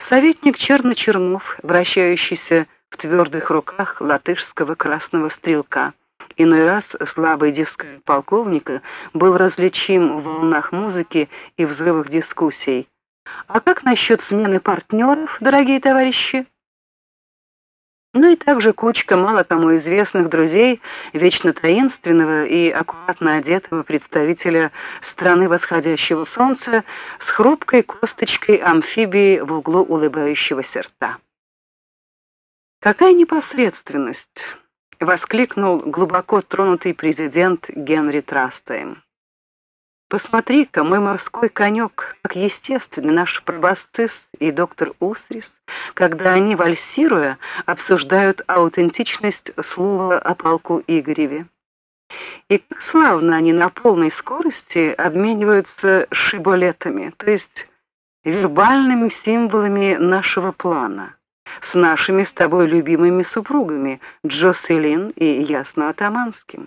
Советник Черночернов, вращающийся в твердых руках латышского красного стрелка. Иной раз слабый дискант полковника был различим в волнах музыки и взрывах дискуссий. А как насчет смены партнеров, дорогие товарищи? Ну и также кучка мало кому известных друзей, вечно таинственного и аккуратно одетого представителя страны восходящего солнца с хрупкой косточкой амфибии в углу улыбающегося рта. «Какая непосредственность!» — воскликнул глубоко тронутый президент Генри Трастайм. «Посмотри-ка, мой морской конек, как естественны наш пробасцис и доктор Усрис, когда они, вальсируя, обсуждают аутентичность слова о полку Игореве. И как славно они на полной скорости обмениваются шиболетами, то есть вербальными символами нашего плана, с нашими с тобой любимыми супругами Джоселин и Ясно-Атаманским.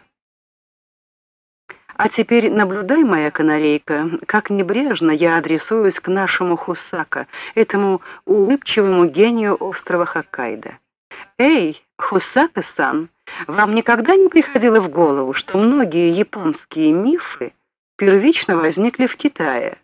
А теперь наблюдай, моя канарейка, как небрежно я адресуюсь к нашему Хусака, этому улыбчивому гению острова Хоккайдо. Эй, Хусака-сан, вам никогда не приходило в голову, что многие японские мифы первично возникли в Китае?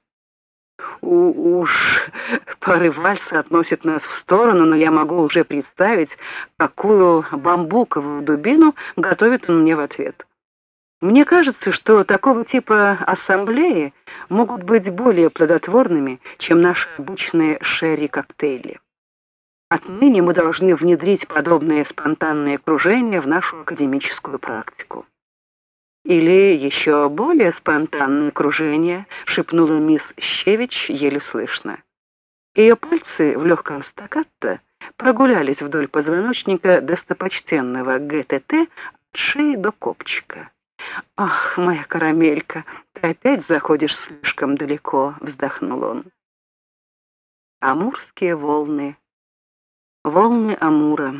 Уж порыв вальса относит нас в сторону, но я могу уже представить, какую бамбуковую дубину готовит он мне в ответ. Мне кажется, что такого типа ассамблеи могут быть более плодотворными, чем наши обычные шерри-коктейли. Отныне мы должны внедрить подобные спонтанные кружения в нашу академическую практику. Или еще более спонтанные кружения, шепнула мисс Щевич еле слышно. Ее пальцы в легком стаккато прогулялись вдоль позвоночника достопочтенного ГТТ от шеи до копчика. «Ах, моя карамелька, ты опять заходишь слишком далеко», — вздохнул он. Амурские волны. Волны Амура.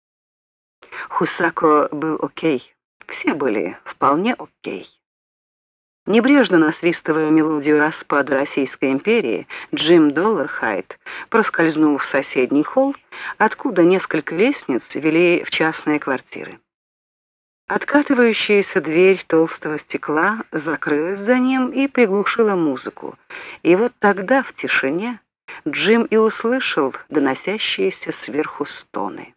Хусако был окей. Все были вполне окей. Небрежно насвистывая мелодию распада Российской империи, Джим Доллархайт проскользнул в соседний холл, откуда несколько лестниц вели в частные квартиры. Откатывающаяся дверь толстого стекла закрылась за ним и приглушила музыку. И вот тогда в тишине Джим и услышал доносящиеся сверху стоны.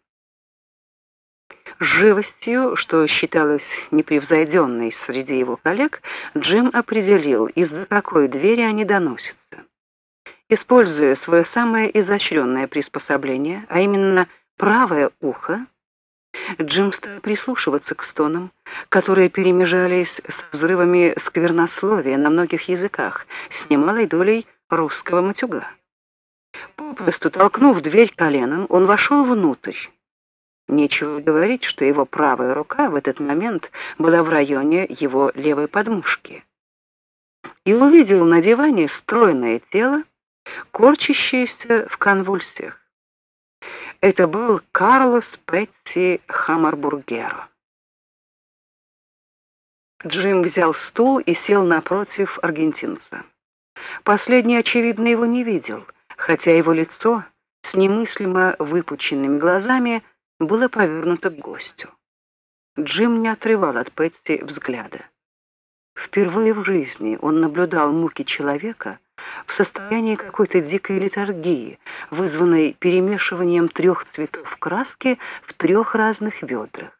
С живостью, что считалось непревзойденной среди его коллег, Джим определил, из-за какой двери они доносятся. Используя свое самое изощренное приспособление, а именно правое ухо, Джим стал прислушиваться к стонам, которые перемежались с взрывами сквернословия на многих языках, с немалой долей русского матюга. Попросту толкнув дверь коленом, он вошел внутрь. Нечего говорить, что его правая рука в этот момент была в районе его левой подмышки. И увидел на диване стройное тело, корчащееся в конвульсиях. Это был Карлос Петти Хаммарбургеро. Джим взял стул и сел напротив аргентинца. Последний, очевидно, его не видел, хотя его лицо с немыслимо выпученными глазами было повернуто к гостю. Джим не отрывал от Петти взгляда. Впервые в жизни он наблюдал муки человека в состоянии какой-то дикой летаргии, вызванной перемешиванием 3 цветов краски в 3 разных ведрах.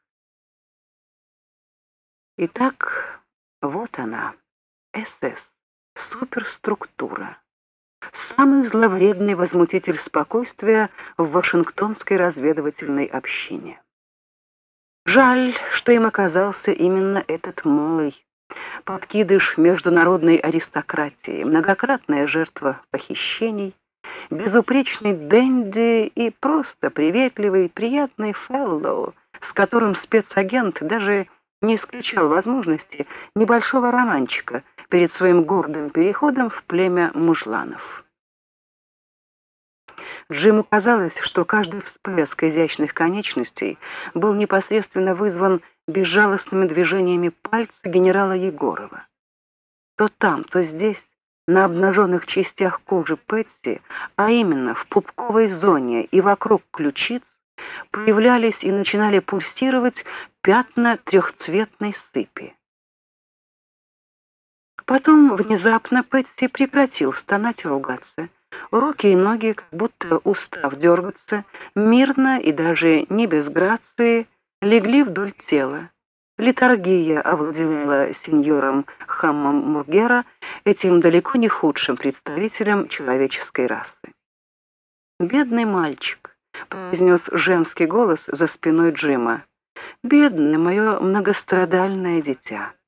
Итак, вот она, СС, суперструктура, самый зловредный возмутитель спокойствия в Вашингтонской разведывательной общине. Жаль, что им оказался именно этот малый, подкидыш международной аристократии, многократная жертва похищений, безупречный денди и просто приветливый, приятный феллоу, с которым спецагент даже не исключал возможности небольшого романчика перед своим гордым переходом в племя мужланов. Джиму казалось, что каждый всплеск изящных конечностей был непосредственно вызван безжалостными движениями пальца генерала Егорова. То там, то здесь На обнаженных частях кожи Пэтси, а именно в пупковой зоне и вокруг ключиц, появлялись и начинали пульсировать пятна трехцветной сыпи. Потом внезапно Пэтси прекратил стонать и ругаться. Руки и ноги, как будто устав дергаться, мирно и даже не без грации, легли вдоль тела. Летаргия овладела сеньором Хаммом Мургера, этим далеко не худшим представителем человеческой расы. «Бедный мальчик», — произнес женский голос за спиной Джима. «Бедное мое многострадальное дитя».